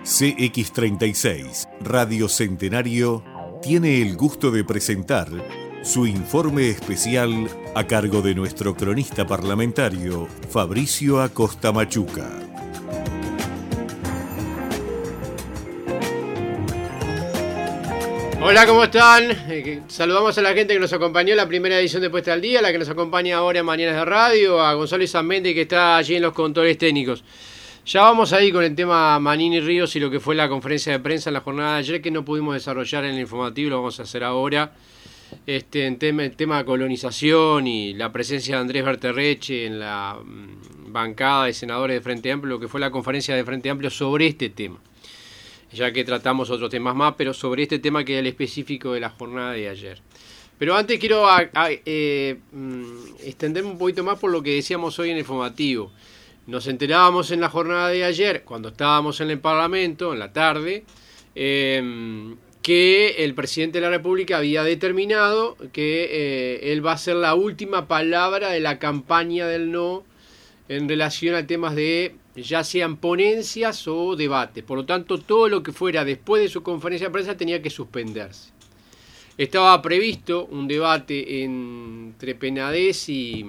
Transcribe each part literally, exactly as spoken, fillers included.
C X treinta y seis, Radio Centenario, tiene el gusto de presentar su informe especial a cargo de nuestro cronista parlamentario, Fabricio Acosta Machuca. Hola, ¿cómo están? Eh, saludamos a la gente que nos acompañó en la primera edición de Puesta al Día, la que nos acompaña ahora en Mañanas de Radio, a Gonzalo Izamendi, que está allí en los controles técnicos. Ya vamos ahí con el tema Manini Ríos y lo que fue la conferencia de prensa en la jornada de ayer, que no pudimos desarrollar en el informativo, lo vamos a hacer ahora. Este, en tema, el tema de colonización y la presencia de Andrés Berterreche en la mm, bancada de senadores de Frente Amplio, lo que fue la conferencia de Frente Amplio sobre este tema. Ya que tratamos otros temas más, pero sobre este tema que es el específico de la jornada de ayer. Pero antes quiero a, a, eh, extenderme un poquito más por lo que decíamos hoy en el informativo. Nos enterábamos en la jornada de ayer, cuando estábamos en el Parlamento, en la tarde, eh, que el presidente de la República había determinado que eh, él va a ser la última palabra de la campaña del no en relación a temas de ya sean ponencias o debate. Por lo tanto, todo lo que fuera después de su conferencia de prensa tenía que suspenderse. Estaba previsto un debate entre Penades y,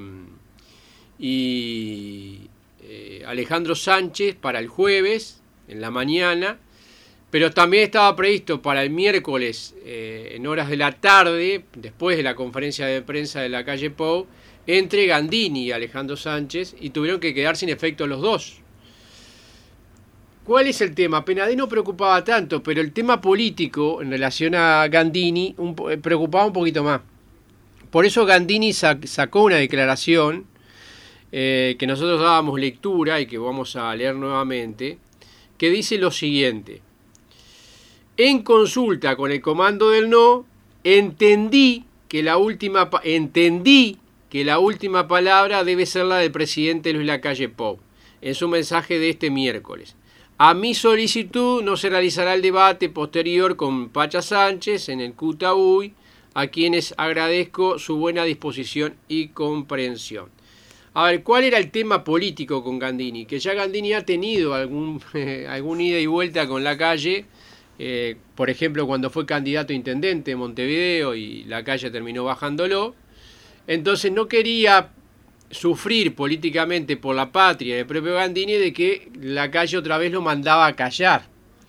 y eh, Alejandro Sánchez para el jueves, en la mañana, pero también estaba previsto para el miércoles, eh, en horas de la tarde, después de la conferencia de prensa de la calle Pou, entre Gandini y Alejandro Sánchez, y tuvieron que quedar sin efecto los dos. ¿Cuál es el tema? Penades no preocupaba tanto, pero el tema político en relación a Gandini un, preocupaba un poquito más. Por eso Gandini sac, sacó una declaración eh, que nosotros dábamos lectura y que vamos a leer nuevamente, que dice lo siguiente: en consulta con el comando del no, entendí que la última, entendí que la última palabra debe ser la del presidente Luis Lacalle Pou, en su mensaje de este miércoles. A mi solicitud no se realizará el debate posterior con Pacha Sánchez en el Cutaúy, a quienes agradezco su buena disposición y comprensión. A ver, ¿cuál era el tema político con Gandini? Que ya Gandini ha tenido algún, eh, algún ida y vuelta con Lacalle, eh, por ejemplo, cuando fue candidato a intendente de Montevideo y Lacalle terminó bajándolo. Entonces no quería sufrir políticamente por la patria del propio Gandini de que Lacalle otra vez lo mandaba a callar.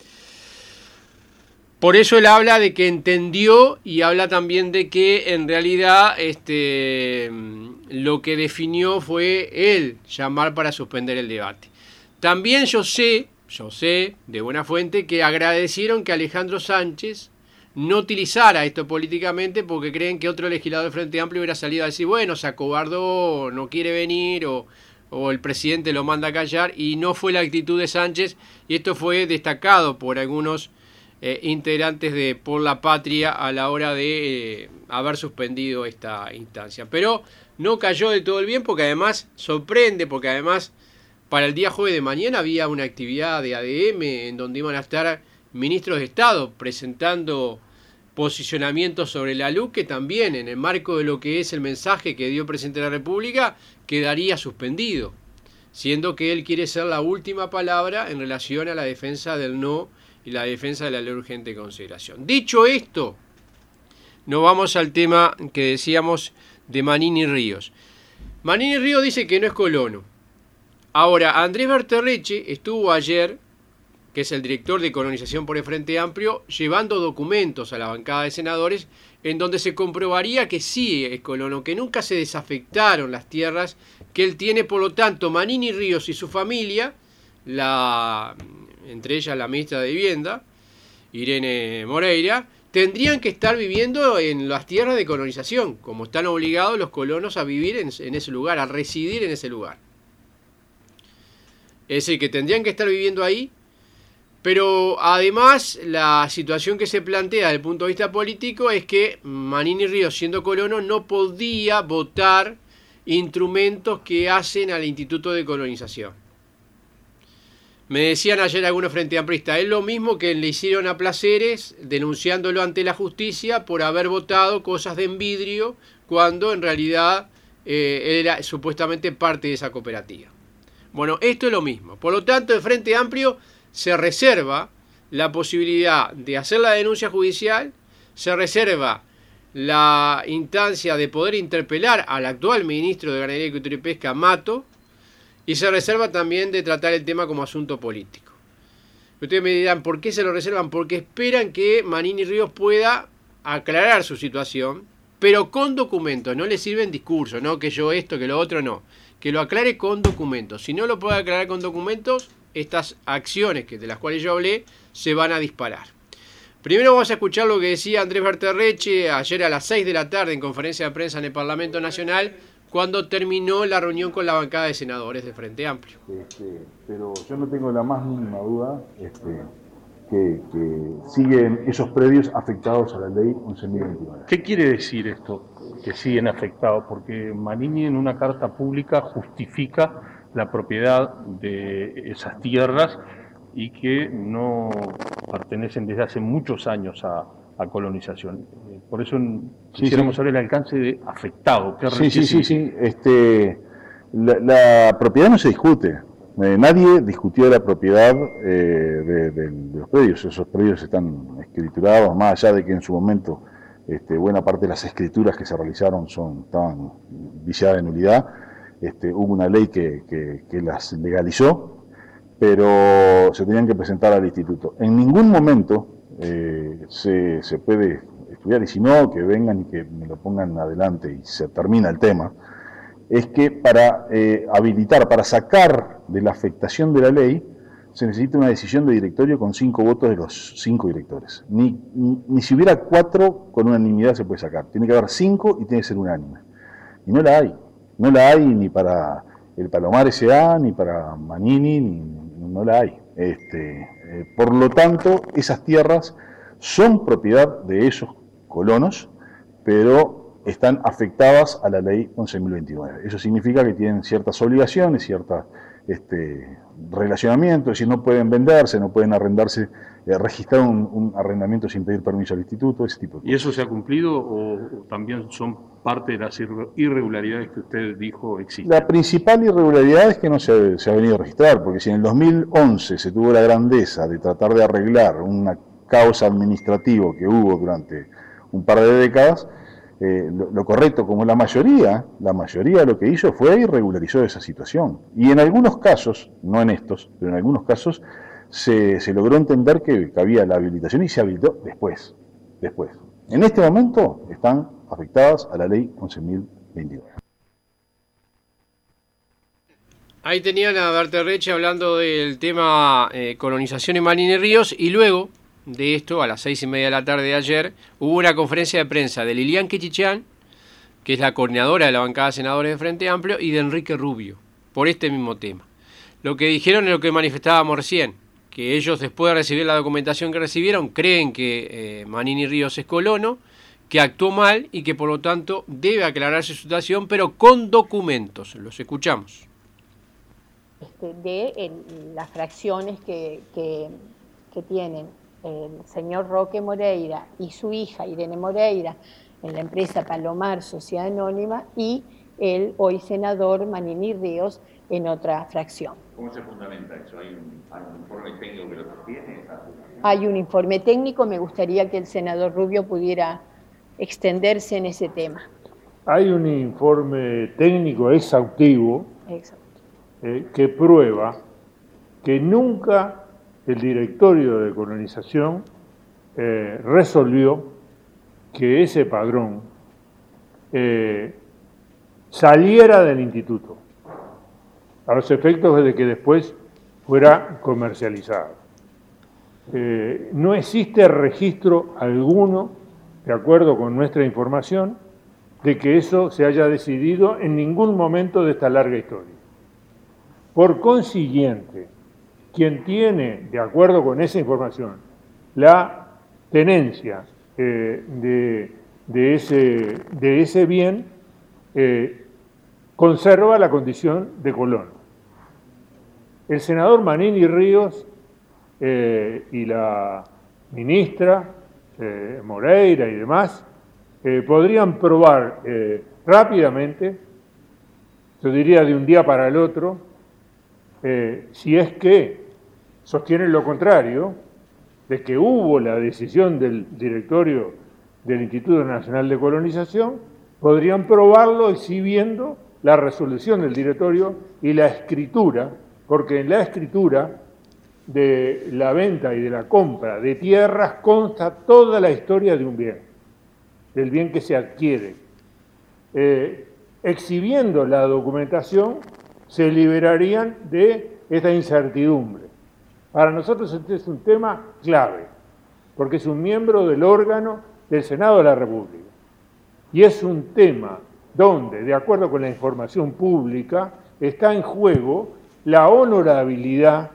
Por eso él habla de que entendió y habla también de que en realidad este, lo que definió fue él llamar para suspender el debate. También yo sé, yo sé de buena fuente que agradecieron que Alejandro Sánchez no utilizara esto políticamente porque creen que otro legislador del Frente Amplio hubiera salido a decir, bueno, se acobardó, no quiere venir, o, o el presidente lo manda a callar, y no fue la actitud de Sánchez, y esto fue destacado por algunos eh, integrantes de Por la Patria a la hora de eh, haber suspendido esta instancia. Pero no cayó de todo el bien porque además sorprende, porque además para el día jueves de mañana había una actividad de A D M en donde iban a estar ministros de Estado presentando posicionamientos sobre la L U, que también en el marco de lo que es el mensaje que dio el presidente de la República quedaría suspendido, siendo que él quiere ser la última palabra en relación a la defensa del no y la defensa de la ley urgente de consideración. Dicho esto, nos vamos al tema que decíamos de Manini Ríos. Manini Ríos dice que no es colono. Ahora, Andrés Berterreche estuvo ayer, que es el director de colonización por el Frente Amplio, llevando documentos a la bancada de senadores en donde se comprobaría que sí es colono, que nunca se desafectaron las tierras que él tiene. Por lo tanto, Manini Ríos y su familia, la, entre ellas la ministra de Vivienda, Irene Moreira, tendrían que estar viviendo en las tierras de colonización, como están obligados los colonos a vivir en, en ese lugar, a residir en ese lugar. Es decir, que tendrían que estar viviendo ahí. Pero además la situación que se plantea desde el punto de vista político es que Manini Ríos, siendo colono, no podía votar instrumentos que hacen al Instituto de Colonización. Me decían ayer algunos frente amplistas, es lo mismo que le hicieron a Placeres denunciándolo ante la justicia por haber votado cosas de envidrio cuando en realidad eh, era supuestamente parte de esa cooperativa. Bueno, esto es lo mismo. Por lo tanto, el Frente Amplio se reserva la posibilidad de hacer la denuncia judicial, se reserva la instancia de poder interpelar al actual ministro de Ganadería, Agricultura y Pesca, Mato, y se reserva también de tratar el tema como asunto político. Ustedes me dirán, ¿por qué se lo reservan? Porque esperan que Manini Ríos pueda aclarar su situación, pero con documentos. No le sirven discursos, no que yo esto, que lo otro, no. Que lo aclare con documentos. Si no lo puede aclarar con documentos, estas acciones que de las cuales yo hablé se van a disparar. Primero vamos a escuchar lo que decía Andrés Berterreche ayer a las seis de la tarde en conferencia de prensa en el Parlamento Nacional, cuando terminó la reunión con la bancada de senadores de Frente Amplio. Este, pero yo no tengo la más mínima duda este, que, que siguen esos predios afectados a la ley once mil veintinueve. ¿Qué quiere decir esto, que siguen afectados? Porque Manini en una carta pública justifica la propiedad de esas tierras y que no pertenecen desde hace muchos años a, a colonización. Por eso sí, quisiéramos sí. saber el alcance de afectado. ¿Qué sí, sí, sí, sí. Este, la, la propiedad no se discute. Eh, nadie discutió la propiedad eh, de, de, de los predios. Esos predios están escriturados, más allá de que en su momento este, buena parte de las escrituras que se realizaron son, estaban viciadas de nulidad. Este, hubo una ley que, que, que las legalizó, pero se tenían que presentar al instituto. En ningún momento eh, se, se puede estudiar, y si no, que vengan y que me lo pongan adelante y se termina el tema, es que para eh, habilitar, para sacar de la afectación de la ley, se necesita una decisión de directorio con cinco votos de los cinco directores. Ni, ni, ni si hubiera cuatro, con unanimidad se puede sacar. Tiene que haber cinco y tiene que ser unánime. Y no la hay. No la hay ni para el Palomar S A, ni para Manini, ni, no la hay. Este, eh, por lo tanto, esas tierras son propiedad de esos colonos, pero están afectadas a la ley once mil veintinueve. Eso significa que tienen ciertas obligaciones, ciertos este, relacionamientos, es decir, no pueden venderse, no pueden arrendarse, eh, registrar un, un arrendamiento sin pedir permiso al instituto, ese tipo de cosas. ¿Y eso se ha cumplido o también son parte de las irregularidades que usted dijo existen? La principal irregularidad es que no se, se ha venido a registrar, porque si en el dos mil once se tuvo la grandeza de tratar de arreglar una causa administrativa que hubo durante un par de décadas, eh, lo, lo correcto, como la mayoría, la mayoría lo que hizo fue y regularizó esa situación. Y en algunos casos, no en estos, pero en algunos casos, se, se logró entender que había la habilitación y se habilitó después, después. En este momento están afectadas a la ley once mil veintinueve. Ahí tenían a Berterreche hablando del tema eh, colonización en Manini Ríos, y luego de esto, a las seis y media de la tarde de ayer, hubo una conferencia de prensa de Lilian Quechichán, que es la coordinadora de la bancada de senadores de Frente Amplio, y de Enrique Rubio, por este mismo tema. Lo que dijeron es lo que manifestábamos recién, que ellos, después de recibir la documentación que recibieron, creen que eh, Manini Ríos es colono, que actuó mal y que por lo tanto debe aclararse su situación, pero con documentos. Los escuchamos. Este, de el, las fracciones que, que, que tienen el señor Roque Moreira y su hija Irene Moreira en la empresa Palomar Sociedad Anónima, y el hoy senador Manini Ríos en otra fracción. ¿Cómo se fundamenta eso? ¿Hay un, hay un informe técnico que lo sostiene? Hay un informe técnico, me gustaría que el senador Rubio pudiera extenderse en ese tema. Hay un informe técnico exhaustivo eh, que prueba que nunca el directorio de colonización eh, resolvió que ese padrón eh, saliera del instituto, a los efectos de que después fuera comercializado. Eh, no existe registro alguno, de acuerdo con nuestra información, de que eso se haya decidido en ningún momento de esta larga historia. Por consiguiente, quien tiene, de acuerdo con esa información, la tenencia eh, de, de, ese, de ese bien, eh, conserva la condición de colono. El senador Manini Ríos eh, y la ministra eh, Moreira y demás eh, podrían probar eh, rápidamente, yo diría de un día para el otro, eh, si es que sostienen lo contrario, de que hubo la decisión del directorio del Instituto Nacional de Colonización, podrían probarlo exhibiendo la resolución del directorio y la escritura, porque en la escritura de la venta y de la compra de tierras consta toda la historia de un bien, del bien que se adquiere. Eh, exhibiendo la documentación, se liberarían de esta incertidumbre. Para nosotros este es un tema clave, porque es un miembro del órgano del Senado de la República. Y es un tema donde, de acuerdo con la información pública, está en juego la honorabilidad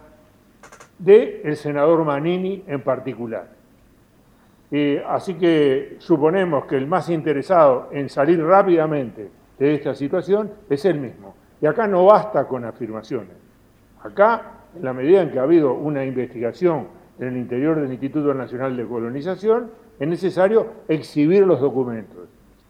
del senador Manini en particular. Eh, así que suponemos que el más interesado en salir rápidamente de esta situación es él mismo. Y acá no basta con afirmaciones. Acá, en la medida en que ha habido una investigación en el interior del Instituto Nacional de Colonización, es necesario exhibir los documentos.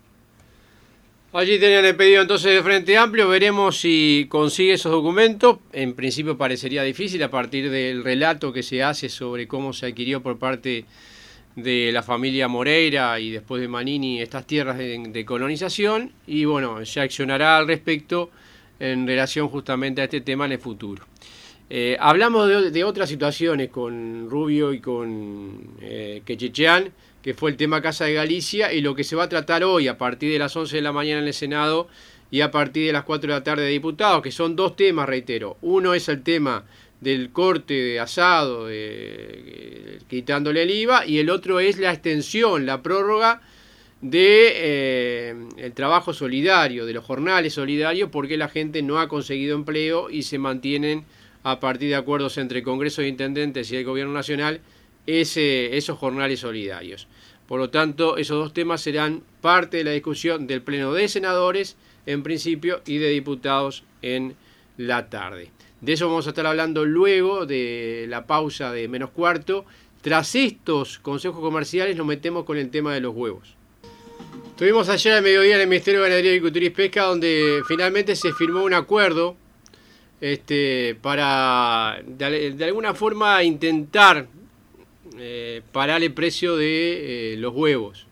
Allí tenían el pedido entonces de Frente Amplio, veremos si consigue esos documentos. En principio parecería difícil a partir del relato que se hace sobre cómo se adquirió por parte de la familia Moreira y después de Manini estas tierras de, de colonización, y bueno, se accionará al respecto en relación justamente a este tema en el futuro. Eh, hablamos de, de otras situaciones con Rubio y con eh, Quechechean, que fue el tema Casa de Galicia, y lo que se va a tratar hoy a partir de las once de la mañana en el Senado y a partir de las cuatro de la tarde de diputados, que son dos temas, reitero. Uno es el tema del corte de asado, de, quitándole el I V A, y el otro es la extensión, la prórroga de eh, el trabajo solidario, de los jornales solidarios, porque la gente no ha conseguido empleo y se mantienen a partir de acuerdos entre el Congreso de Intendentes y el Gobierno Nacional ese, esos jornales solidarios. Por lo tanto, esos dos temas serán parte de la discusión del Pleno de Senadores en principio y de diputados en la tarde. De eso vamos a estar hablando luego de la pausa de menos cuarto. Tras estos consejos comerciales nos metemos con el tema de los huevos. Estuvimos ayer al mediodía en el Ministerio de Ganadería, Agricultura y Pesca, donde finalmente se firmó un acuerdo este, para de, de alguna forma intentar eh, parar el precio de eh, los huevos.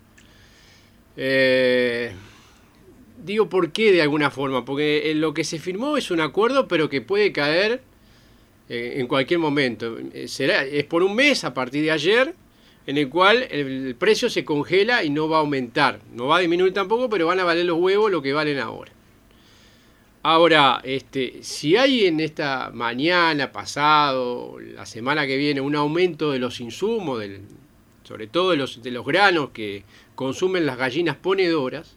Eh, digo por qué de alguna forma, porque lo que se firmó es un acuerdo, pero que puede caer eh, en cualquier momento. Eh, será, es por un mes a partir de ayer, en el cual el precio se congela y no va a aumentar. No va a disminuir tampoco, pero van a valer los huevos lo que valen ahora. Ahora, este, si hay en esta mañana, pasado, la semana que viene, un aumento de los insumos, del, sobre todo de los, de los granos que consumen las gallinas ponedoras,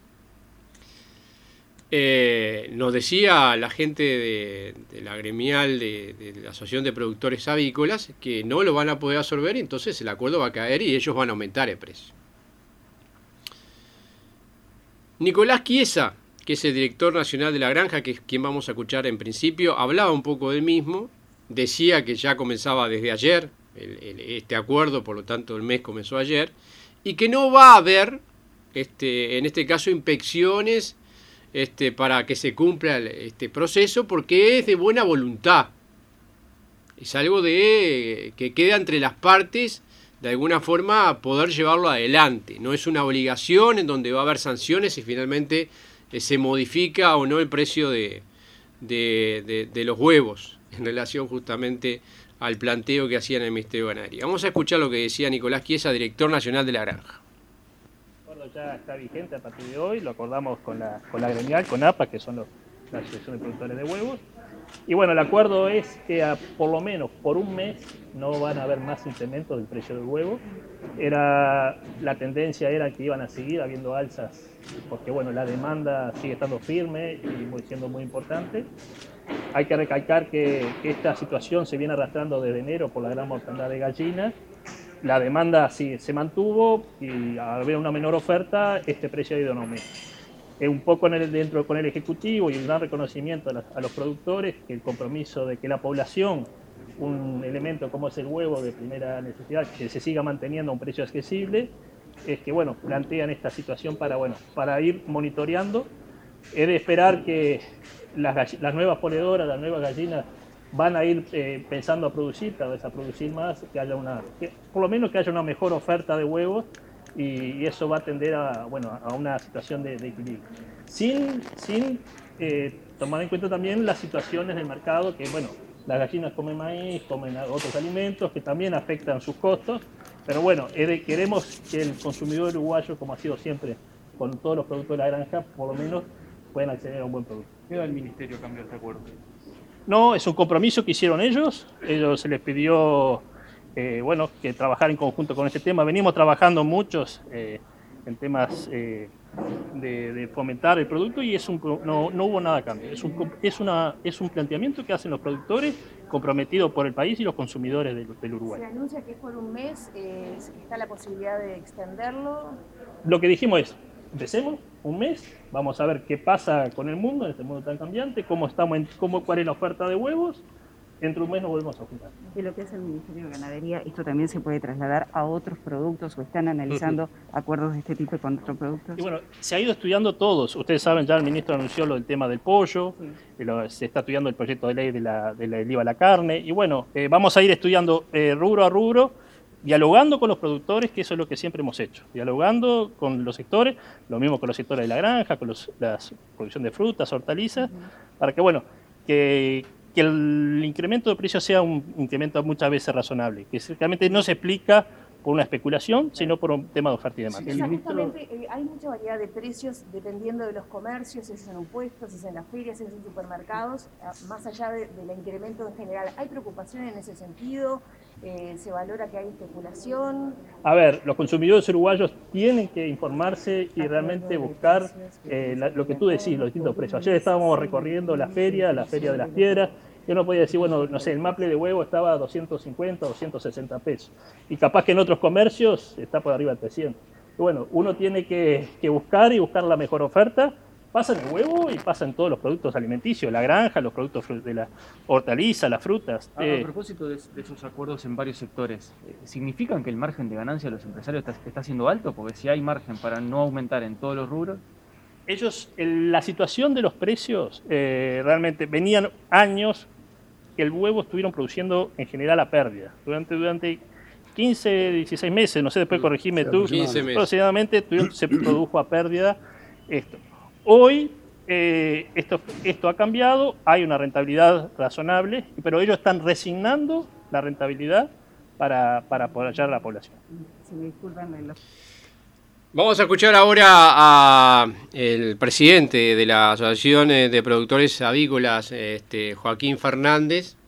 eh, nos decía la gente de, de la gremial de, de la Asociación de Productores Avícolas que no lo van a poder absorber, y entonces el acuerdo va a caer y ellos van a aumentar el precio. Nicolás Chiesa, que es el director nacional de la granja, que es quien vamos a escuchar en principio, hablaba un poco del mismo, decía que ya comenzaba desde ayer el, el, este acuerdo, por lo tanto el mes comenzó ayer, y que no va a haber, este, en este caso, inspecciones este, para que se cumpla este proceso, porque es de buena voluntad. Es algo de que queda entre las partes, de alguna forma, poder llevarlo adelante. No es una obligación en donde va a haber sanciones y finalmente se modifica o no el precio de, de, de, de los huevos en relación justamente al planteo que hacían en el Ministerio de Ganadería. Vamos a escuchar lo que decía Nicolás Chiesa, director nacional de la granja. El acuerdo ya está vigente a partir de hoy, lo acordamos con la, con la gremial, con A P A, que son los, la Asociación de Productores de Huevos. Y bueno, el acuerdo es que a, por lo menos por un mes no van a haber más incrementos del precio del huevo. Era, la tendencia era que iban a seguir habiendo alzas, porque bueno, la demanda sigue estando firme y siendo muy importante. Hay que recalcar que, que esta situación se viene arrastrando desde enero por la gran mortandad de gallinas. La demanda sí se mantuvo y al haber una menor oferta, este precio ha ido en aumento. Es un poco en el, dentro con el Ejecutivo y un gran reconocimiento a, la, a los productores, que el compromiso de que la población, un elemento como es el huevo de primera necesidad, que se siga manteniendo a un precio accesible, es que bueno, plantean esta situación para, bueno, para ir monitoreando. Es de esperar que las, las nuevas ponedoras, las nuevas gallinas van a ir eh, pensando a producir, cada vez a producir más, que haya una, que, por lo menos que haya una mejor oferta de huevos y, y eso va a tender a, bueno, a una situación de, de equilibrio. Sin, sin eh, tomar en cuenta también las situaciones del mercado, que bueno, las gallinas comen maíz, comen otros alimentos que también afectan sus costos, pero bueno, queremos que el consumidor uruguayo, como ha sido siempre con todos los productos de la granja, por lo menos puedan acceder a un buen producto. ¿Qué da el Ministerio a cambiar este acuerdo? No, es un compromiso que hicieron ellos. Ellos se les pidió eh, bueno, que trabajar en conjunto con este tema. Venimos trabajando muchos eh, en temas eh, de, de fomentar el producto y es un, no, no hubo nada de cambio. Es un, es, una, es un planteamiento que hacen los productores comprometido por el país y los consumidores del, del Uruguay. Se anuncia que es por un mes, eh, ¿está la posibilidad de extenderlo? Lo que dijimos es, empecemos un mes, vamos a ver qué pasa con el mundo, en este mundo tan cambiante, cómo estamos, en, cómo, cuál es la oferta de huevos, dentro de un mes nos volvemos a juntar. De lo que es el Ministerio de Ganadería, ¿esto también se puede trasladar a otros productos o están analizando uh-huh. acuerdos de este tipo con otros productos? Y bueno, se ha ido estudiando todos. Ustedes saben, ya el ministro anunció lo del tema del pollo, sí. lo, se está estudiando el proyecto de ley de la, de la, del I V A a la carne, y bueno, eh, vamos a ir estudiando eh, rubro a rubro, dialogando con los productores, que eso es lo que siempre hemos hecho, dialogando con los sectores, lo mismo con los sectores de la granja, con los, la producción de frutas, hortalizas, uh-huh. para que, bueno, que, que el incremento de precios sea un incremento muchas veces razonable, que realmente no se explica por una especulación, sino por un tema de oferta y demanda. Sí, justamente eh, hay mucha variedad de precios dependiendo de los comercios, si es en un puesto, si es en las ferias, si es en supermercados, más allá de, del incremento en general. ¿Hay preocupación en ese sentido? Eh, ¿Se valora que hay especulación? A ver, los consumidores uruguayos tienen que informarse y realmente buscar eh, la, lo que tú decís, los distintos precios. Ayer estábamos recorriendo la feria, la feria de las piedras. Yo no podía decir, bueno, no sé, el maple de huevo estaba a doscientos cincuenta, doscientos sesenta pesos. Y capaz que en otros comercios está por arriba de trescientos. Y bueno, uno tiene que, que buscar y buscar la mejor oferta. Pasa en el huevo y pasa en todos los productos alimenticios, la granja, los productos de la hortaliza, las frutas. A, eh, a propósito de, de esos acuerdos en varios sectores, ¿significan que el margen de ganancia de los empresarios está, está siendo alto? Porque si hay margen para no aumentar en todos los rubros. Ellos, la situación de los precios, eh, realmente venían años que el huevo estuvieron produciendo en general a pérdida. Durante, durante quince, dieciséis meses, no sé, después corregime tú, quince meses. Aproximadamente se produjo a pérdida esto. Hoy eh, esto, esto ha cambiado, hay una rentabilidad razonable, pero ellos están resignando la rentabilidad para, para apoyar a la población. Si me disculpan, Vamos a escuchar ahora al presidente de la Asociación de Productores Avícolas, este, Joaquín Fernández,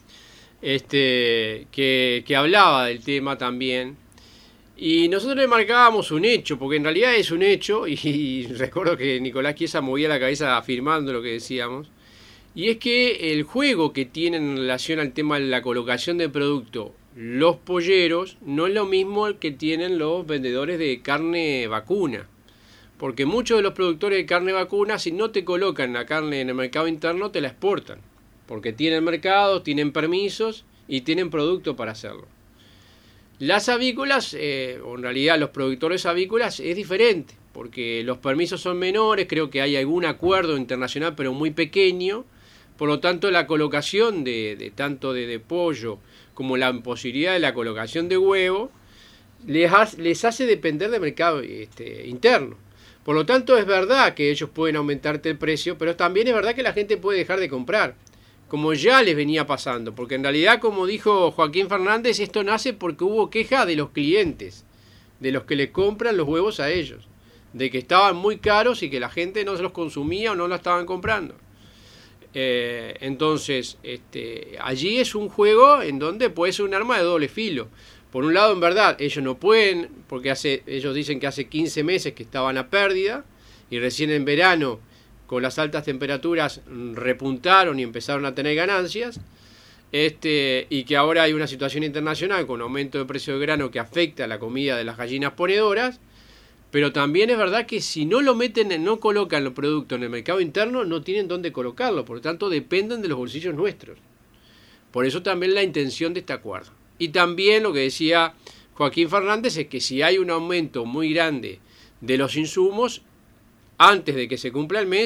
este, que, que hablaba del tema también. Y nosotros le marcábamos un hecho, porque en realidad es un hecho, y, y recuerdo que Nicolás Chiesa movía la cabeza afirmando lo que decíamos, y es que el juego que tienen en relación al tema de la colocación de producto los polleros no es lo mismo que tienen los vendedores de carne vacuna, porque muchos de los productores de carne vacuna, si no te colocan la carne en el mercado interno, te la exportan, porque tienen mercados, tienen permisos y tienen producto para hacerlo. Las avícolas, eh, o en realidad los productores avícolas, es diferente, porque los permisos son menores, creo que hay algún acuerdo internacional, pero muy pequeño, por lo tanto la colocación de, de tanto de, de pollo como la posibilidad de la colocación de huevo, les, ha, les hace depender del mercado este, interno. Por lo tanto es verdad que ellos pueden aumentarte el precio, pero también es verdad que la gente puede dejar de comprar, como ya les venía pasando, porque en realidad, como dijo Joaquín Fernández, esto nace porque hubo queja de los clientes, de los que le compran los huevos a ellos, de que estaban muy caros y que la gente no se los consumía o no los estaban comprando. Eh, entonces, este, allí es un juego en donde puede ser un arma de doble filo. Por un lado, en verdad, ellos no pueden, porque hace, ellos dicen que hace quince meses que estaban a pérdida, y recién en verano, con las altas temperaturas, repuntaron y empezaron a tener ganancias, este, y que ahora hay una situación internacional con aumento de precio de grano que afecta a la comida de las gallinas ponedoras, pero también es verdad que si no lo meten, no colocan los productos en el mercado interno, no tienen dónde colocarlo, por lo tanto dependen de los bolsillos nuestros. Por eso también la intención de este acuerdo. Y también lo que decía Joaquín Fernández es que si hay un aumento muy grande de los insumos, antes de que se cumpla el mes,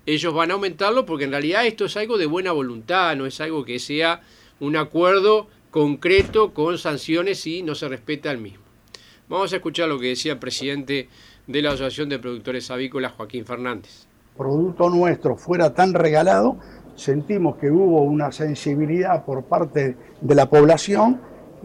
ellos van a aumentarlo porque en realidad esto es algo de buena voluntad, no es algo que sea un acuerdo concreto con sanciones si no se respeta el mismo. Vamos a escuchar lo que decía el presidente de la Asociación de Productores Avícolas, Joaquín Fernández. Producto nuestro fuera tan regalado, sentimos que hubo una sensibilidad por parte de la población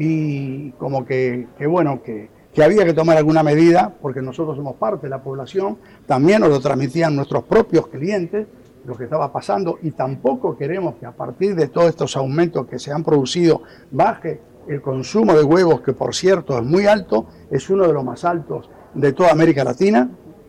y como que, que bueno, que, que había que tomar alguna medida, porque nosotros somos parte de la población, también nos lo transmitían nuestros propios clientes, lo que estaba pasando, y tampoco queremos que a partir de todos estos aumentos que se han producido baje el consumo de huevos, que por cierto es muy alto, es uno de los más altos de toda América Latina.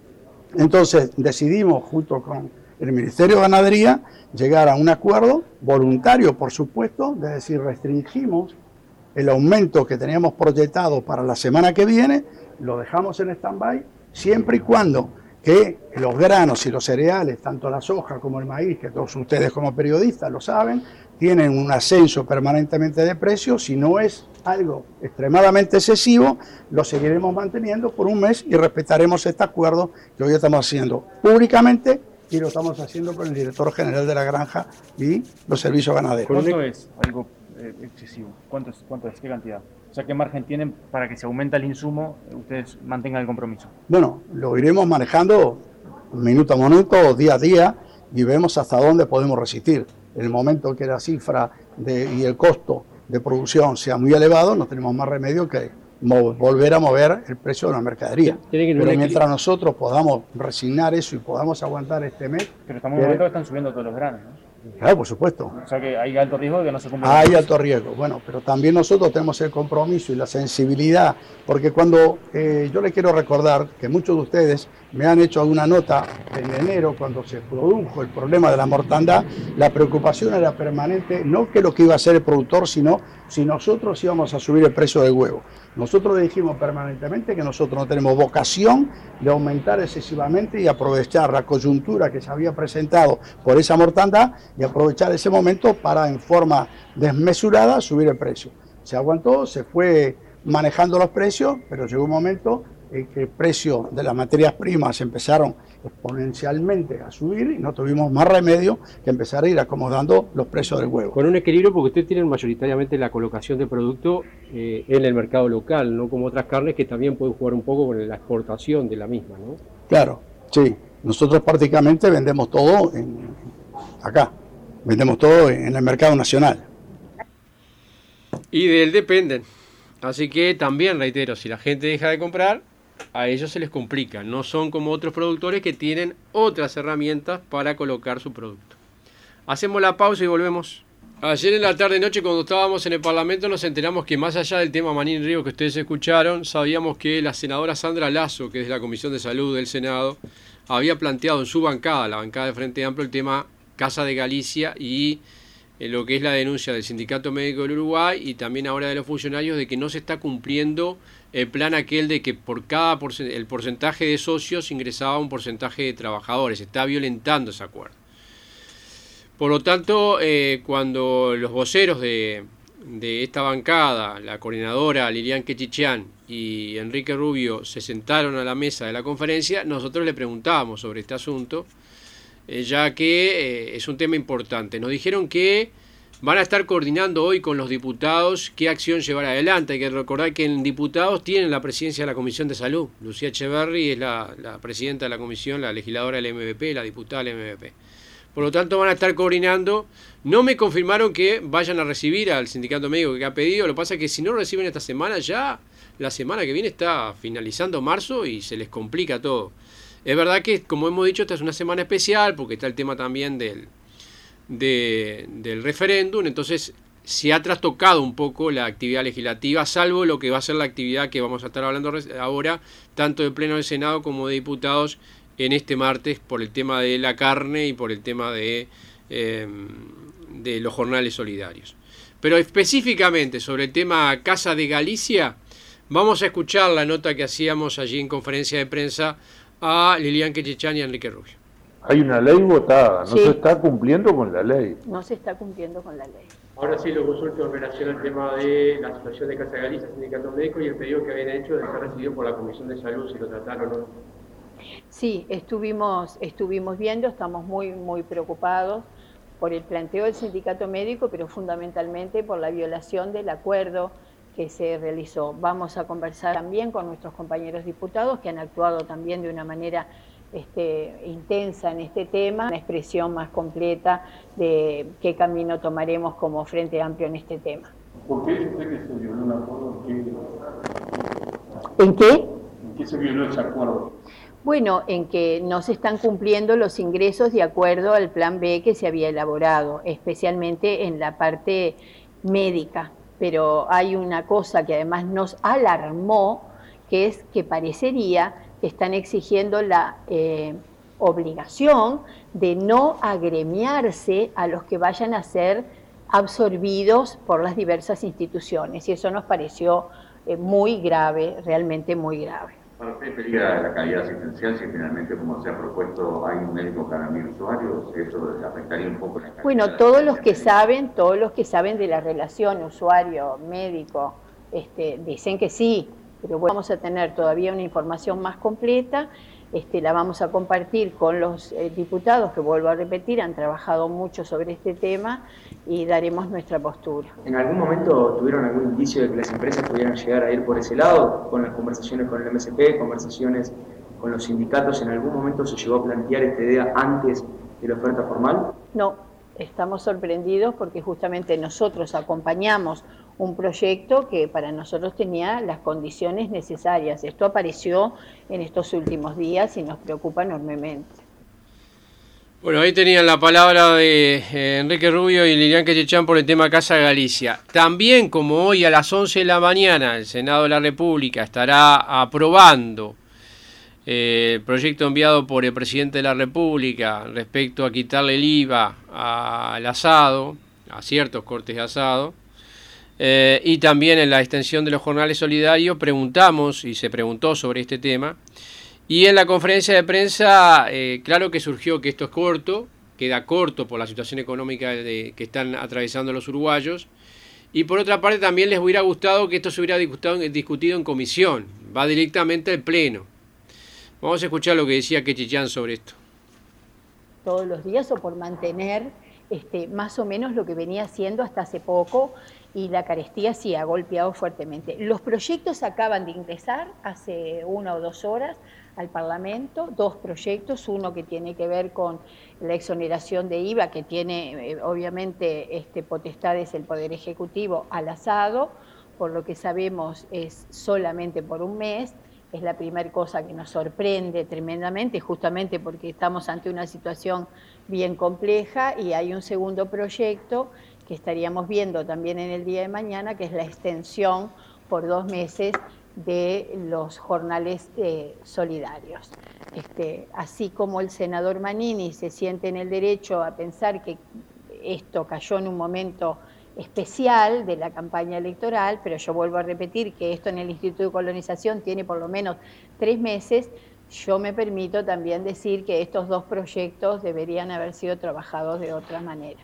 Entonces decidimos, junto con el Ministerio de Ganadería, llegar a un acuerdo voluntario, por supuesto, de decir, restringimos el aumento que teníamos proyectado para la semana que viene, lo dejamos en stand-by, siempre y cuando que los granos y los cereales, tanto la soja como el maíz, que todos ustedes como periodistas lo saben, tienen un ascenso permanentemente de precios. Si no es algo extremadamente excesivo, lo seguiremos manteniendo por un mes y respetaremos este acuerdo que hoy estamos haciendo públicamente y lo estamos haciendo con el director general de la granja y los servicios ganaderos. ¿Cuánto es algo eh, excesivo? ¿Cuánto es, cuánto es? ¿Qué cantidad? O sea, ¿qué margen tienen para que se aumente el insumo, ustedes mantengan el compromiso? Bueno, lo iremos manejando minuto a minuto, día a día, y vemos hasta dónde podemos resistir. En el momento que la cifra de, y el costo de producción sea muy elevado, no tenemos más remedio que volver a mover el precio de la mercadería. Pero mientras nosotros podamos resignar eso y podamos aguantar este mes... Pero estamos en un momento que están subiendo todos los granos, ¿no? Claro, por supuesto. O sea que hay alto riesgo de que no se cumpla. Hay alto riesgo, bueno, pero también nosotros tenemos el compromiso y la sensibilidad, porque cuando eh, yo les quiero recordar que muchos de ustedes me han hecho alguna nota en enero, cuando se produjo el problema de la mortandad, la preocupación era permanente, no que lo que iba a hacer el productor, sino si nosotros íbamos a subir el precio del huevo. Nosotros le dijimos permanentemente que nosotros no tenemos vocación de aumentar excesivamente y aprovechar la coyuntura que se había presentado por esa mortandad y aprovechar ese momento para en forma desmesurada subir el precio. Se aguantó, se fue manejando los precios, pero llegó un momento en que el precio de las materias primas empezaron exponencialmente a subir y no tuvimos más remedio que empezar a ir acomodando los precios del huevo. Con un equilibrio, porque ustedes tienen mayoritariamente la colocación de producto eh, en el mercado local, no como otras carnes que también pueden jugar un poco con la exportación de la misma, ¿no? Claro, sí. Nosotros prácticamente vendemos todo en, acá, vendemos todo en el mercado nacional. Y de él dependen. Así que también, reitero, si la gente deja de comprar, a ellos se les complica. No son como otros productores que tienen otras herramientas para colocar su producto. Hacemos la pausa y volvemos. Ayer en la tarde-noche, cuando estábamos en el Parlamento, nos enteramos que más allá del tema Manín Río que ustedes escucharon, sabíamos que la senadora Sandra Lazo, que es de la Comisión de Salud del Senado, había planteado en su bancada, la bancada de Frente Amplio, el tema Casa de Galicia y eh, lo que es la denuncia del Sindicato Médico del Uruguay y también ahora de los funcionarios de que no se está cumpliendo el plan aquel de que por cada porcent- el porcentaje de socios ingresaba un porcentaje de trabajadores. Se está violentando ese acuerdo. Por lo tanto, eh, cuando los voceros de, de esta bancada, la coordinadora Lilian Quechichán y Enrique Rubio, se sentaron a la mesa de la conferencia, nosotros le preguntábamos sobre este asunto, eh, ya que eh, es un tema importante. Nos dijeron que van a estar coordinando hoy con los diputados qué acción llevar adelante. Hay que recordar que en diputados tienen la presidencia de la Comisión de Salud. Lucía Echeverri es la, la presidenta de la comisión, la legisladora del M V P, la diputada del M V P. Por lo tanto, van a estar coordinando. No me confirmaron que vayan a recibir al sindicato médico que ha pedido. Lo que pasa es que si no reciben esta semana, ya la semana que viene está finalizando marzo y se les complica todo. Es verdad que, como hemos dicho, esta es una semana especial porque está el tema también del, de, del referéndum. Entonces, se ha trastocado un poco la actividad legislativa, salvo lo que va a ser la actividad que vamos a estar hablando ahora, tanto del Pleno del Senado como de diputados, en este martes por el tema de la carne y por el tema de, eh, de los jornales solidarios. Pero específicamente sobre el tema Casa de Galicia, vamos a escuchar la nota que hacíamos allí en conferencia de prensa a Lilian Quechichán y a Enrique Rubio. Hay una ley votada, no Sí. se está cumpliendo con la ley. No se está cumpliendo con la ley. Ahora sí lo consulto en relación al tema de la situación de Casa de Galicia, sindicato médico y el pedido que habían hecho de ser recibido por la Comisión de Salud, si lo trataron o no. Sí, estuvimos, estuvimos viendo, estamos muy, muy preocupados por el planteo del sindicato médico, pero fundamentalmente por la violación del acuerdo que se realizó. Vamos a conversar también con nuestros compañeros diputados que han actuado también de una manera este, intensa en este tema, una expresión más completa de qué camino tomaremos como Frente Amplio en este tema. ¿Por qué usted que se violó el acuerdo? ¿En qué? ¿En qué se violó ese acuerdo? Bueno, en que no se están cumpliendo los ingresos de acuerdo al plan B que se había elaborado, especialmente en la parte médica. Pero hay una cosa que además nos alarmó, que es que parecería que están exigiendo la eh, obligación de no agremiarse a los que vayan a ser absorbidos por las diversas instituciones. Y eso nos pareció eh, muy grave, realmente muy grave. ¿Para usted peligra la calidad asistencial si finalmente, como se ha propuesto, hay un médico cada mil usuarios? ¿Eso afectaría un poco la calidad? Bueno, todos los que saben, todos los que saben de la relación usuario-médico este, dicen que sí, pero bueno, vamos a tener todavía una información más completa, este, la vamos a compartir con los eh, diputados, que vuelvo a repetir, han trabajado mucho sobre este tema y daremos nuestra postura. ¿En algún momento tuvieron algún indicio de que las empresas pudieran llegar a ir por ese lado? Con las conversaciones con el M S P, conversaciones con los sindicatos, ¿en algún momento se llegó a plantear esta idea antes de la oferta formal? No, estamos sorprendidos porque justamente nosotros acompañamos un proyecto que para nosotros tenía las condiciones necesarias. Esto apareció en estos últimos días y nos preocupa enormemente. Bueno, ahí tenían la palabra de eh, Enrique Rubio y Lilian Quechechán por el tema Casa Galicia. También, como hoy a las once de la mañana el Senado de la República estará aprobando eh, el proyecto enviado por el presidente de la República respecto a quitarle el I V A al asado, a ciertos cortes de asado, eh, y también en la extensión de los jornales solidarios, preguntamos, y se preguntó sobre este tema, y en la conferencia de prensa, eh, claro que surgió que esto es corto, queda corto por la situación económica de, que están atravesando los uruguayos, y por otra parte también les hubiera gustado que esto se hubiera discutido, discutido en comisión, va directamente al Pleno. Vamos a escuchar lo que decía Quechechán sobre esto. Todos los días o por mantener este, más o menos lo que venía haciendo hasta hace poco, y la carestía sí ha golpeado fuertemente. Los proyectos acaban de ingresar hace una o dos horas al Parlamento, dos proyectos, uno que tiene que ver con la exoneración de I V A, que tiene eh, obviamente este, potestades el Poder Ejecutivo al asado, por lo que sabemos es solamente por un mes. Es la primera cosa que nos sorprende tremendamente, justamente porque estamos ante una situación bien compleja, y hay un segundo proyecto que estaríamos viendo también en el día de mañana, que es la extensión por dos meses de los jornales eh, solidarios. Este, así como el senador Manini se siente en el derecho a pensar que esto cayó en un momento especial de la campaña electoral, pero yo vuelvo a repetir que esto en el Instituto de Colonización tiene por lo menos tres meses, yo me permito también decir que estos dos proyectos deberían haber sido trabajados de otra manera.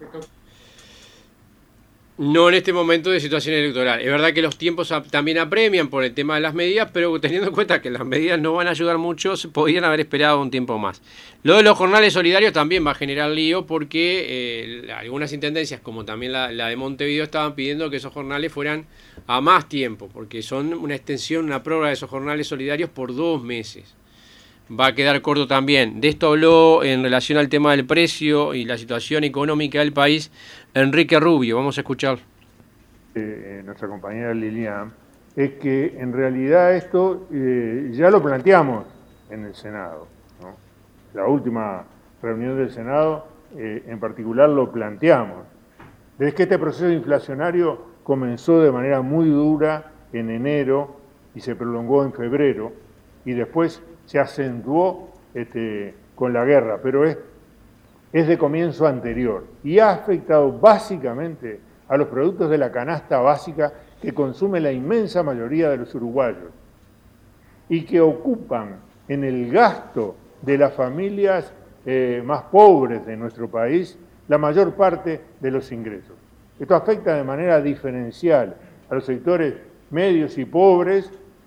No en este momento de situación electoral. Es verdad que los tiempos también apremian por el tema de las medidas, pero teniendo en cuenta que las medidas no van a ayudar mucho, se podrían haber esperado un tiempo más. Lo de los jornales solidarios también va a generar lío porque eh, algunas intendencias, como también la, la de Montevideo, estaban pidiendo que esos jornales fueran a más tiempo, porque son una extensión, una prórroga de esos jornales solidarios por dos meses. Va a quedar corto también. De esto habló en relación al tema del precio y la situación económica del país Enrique Rubio. Vamos a escuchar. Eh, nuestra compañera Lilian, es que en realidad esto eh, ya lo planteamos en el Senado, ¿no? La última reunión del Senado eh, en particular lo planteamos. Desde que este proceso inflacionario comenzó de manera muy dura en enero y se prolongó en febrero, y después se acentuó este, con la guerra, pero es, es de comienzo anterior y ha afectado básicamente a los productos de la canasta básica que consume la inmensa mayoría de los uruguayos y que ocupan en el gasto de las familias eh, más pobres de nuestro país la mayor parte de los ingresos. Esto afecta de manera diferencial a los sectores medios y pobres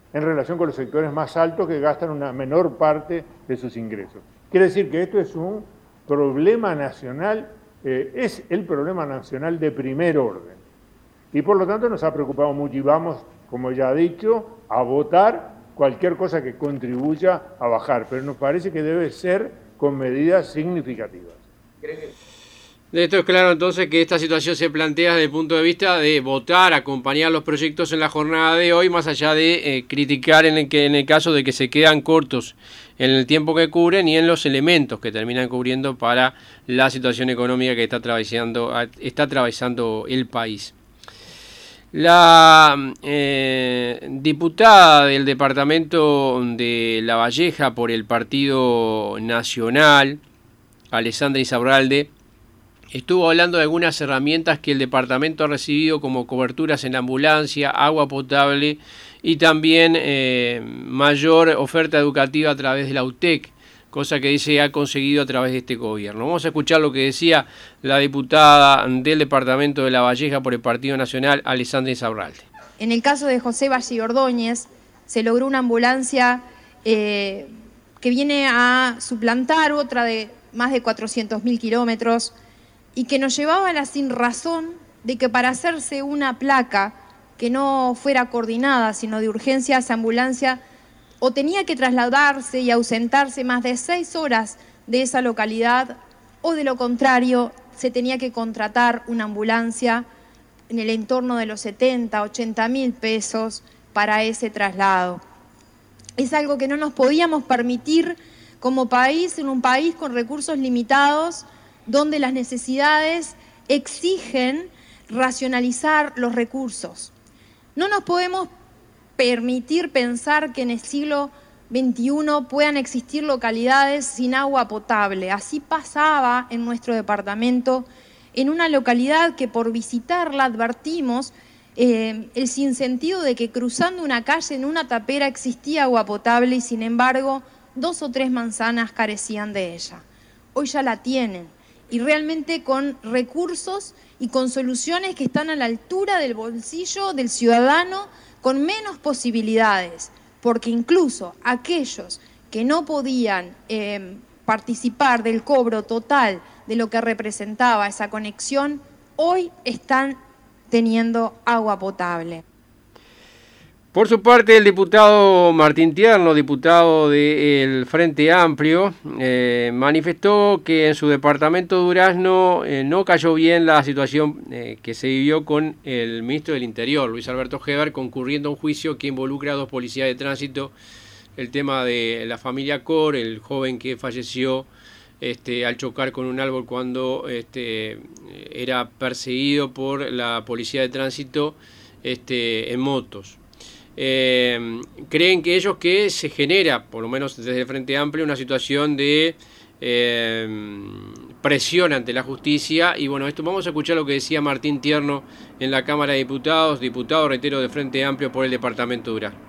en relación con los sectores más altos que gastan una menor parte de sus ingresos. Quiere decir que esto es un problema nacional, eh, es el problema nacional de primer orden. Y por lo tanto nos ha preocupado mucho y vamos, como ya he dicho, a votar cualquier cosa que contribuya a bajar, pero nos parece que debe ser con medidas significativas. De esto es claro entonces que esta situación se plantea desde el punto de vista de votar, acompañar los proyectos en la jornada de hoy, más allá de eh, criticar en el, que, en el caso de que se quedan cortos en el tiempo que cubren y en los elementos que terminan cubriendo para la situación económica que está atravesando, está atravesando el país. La eh, diputada del departamento de La Valleja por el Partido Nacional, Alessandra Insaurralde, estuvo hablando de algunas herramientas que el departamento ha recibido como coberturas en ambulancia, agua potable y también eh, mayor oferta educativa a través de la U T E C, cosa que dice ha conseguido a través de este gobierno. Vamos a escuchar lo que decía la diputada del departamento de La Valleja por el Partido Nacional, Alessandra Insaurralde. En el caso de José Valle Ordóñez, se logró una ambulancia eh, que viene a suplantar otra de más de cuatrocientos mil kilómetros, y que nos llevaba a la sinrazón de que para hacerse una placa que no fuera coordinada, sino de urgencia, esa ambulancia o tenía que trasladarse y ausentarse más de seis horas de esa localidad, o de lo contrario, se tenía que contratar una ambulancia en el entorno de los setenta, ochenta mil pesos para ese traslado. Es algo que no nos podíamos permitir como país, en un país con recursos limitados, donde las necesidades exigen racionalizar los recursos. No nos podemos permitir pensar que en el siglo veintiuno puedan existir localidades sin agua potable. Así pasaba en nuestro departamento, en una localidad que por visitarla advertimos eh, el sinsentido de que cruzando una calle en una tapera existía agua potable y sin embargo dos o tres manzanas carecían de ella. Hoy ya la tienen. Y realmente con recursos y con soluciones que están a la altura del bolsillo del ciudadano con menos posibilidades, porque incluso aquellos que no podían eh, participar del cobro total de lo que representaba esa conexión, hoy están teniendo agua potable. Por su parte, el diputado Martín Tierno, diputado del Frente Amplio, eh, manifestó que en su departamento Durazno eh, no cayó bien la situación eh, que se vivió con el ministro del Interior, Luis Alberto Heber, concurriendo a un juicio que involucra a dos policías de tránsito, el tema de la familia Cor, el joven que falleció este, al chocar con un árbol cuando este, era perseguido por la policía de tránsito este, en motos. Eh, creen que ellos que se genera, por lo menos desde el Frente Amplio, una situación de eh, presión ante la justicia. Y bueno, esto vamos a escuchar lo que decía Martín Tierno en la Cámara de Diputados, diputado reitero de Frente Amplio por el departamento de Durazno.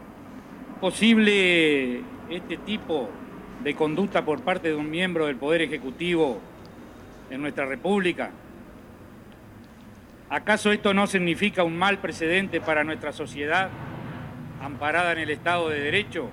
¿Posible este tipo de conducta por parte de un miembro del Poder Ejecutivo en nuestra República? ¿Acaso esto no significa un mal precedente para nuestra sociedad, amparada en el Estado de Derecho?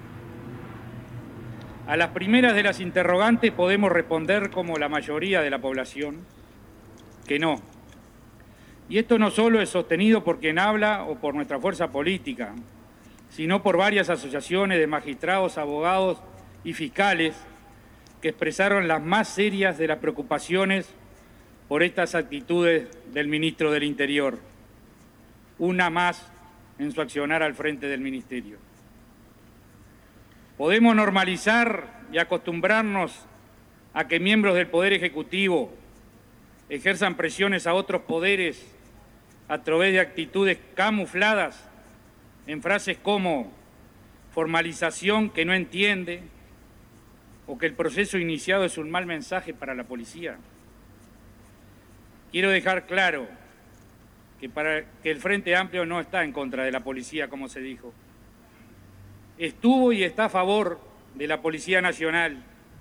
A las primeras de las interrogantes podemos responder como la mayoría de la población, que no. Y esto no solo es sostenido por quien habla o por nuestra fuerza política, sino por varias asociaciones de magistrados, abogados y fiscales que expresaron las más serias de las preocupaciones por estas actitudes del ministro del Interior. Una más en su accionar al frente del Ministerio. Podemos normalizar y acostumbrarnos a que miembros del Poder Ejecutivo ejerzan presiones a otros poderes a través de actitudes camufladas en frases como formalización que no entiende o que el proceso iniciado es un mal mensaje para la policía. Quiero dejar claro que, para, que el Frente Amplio no está en contra de la policía, como se dijo. Estuvo y está a favor de la Policía Nacional.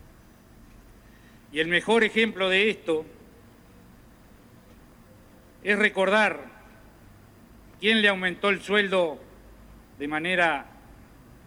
Y el mejor ejemplo de esto es recordar quién le aumentó el sueldo de manera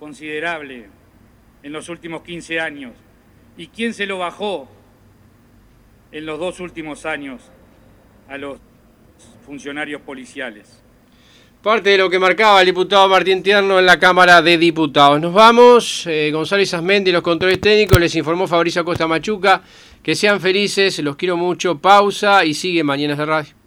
considerable en los últimos quince años. ¿Y quién se lo bajó en los dos últimos años a los funcionarios policiales? Parte de lo que marcaba el diputado Martín Tierno en la Cámara de Diputados. Nos vamos. Eh, González Azmendi, los controles técnicos, les informó Fabricio Acosta Machuca. Que sean felices, los quiero mucho. Pausa y sigue Mañanas de Radio.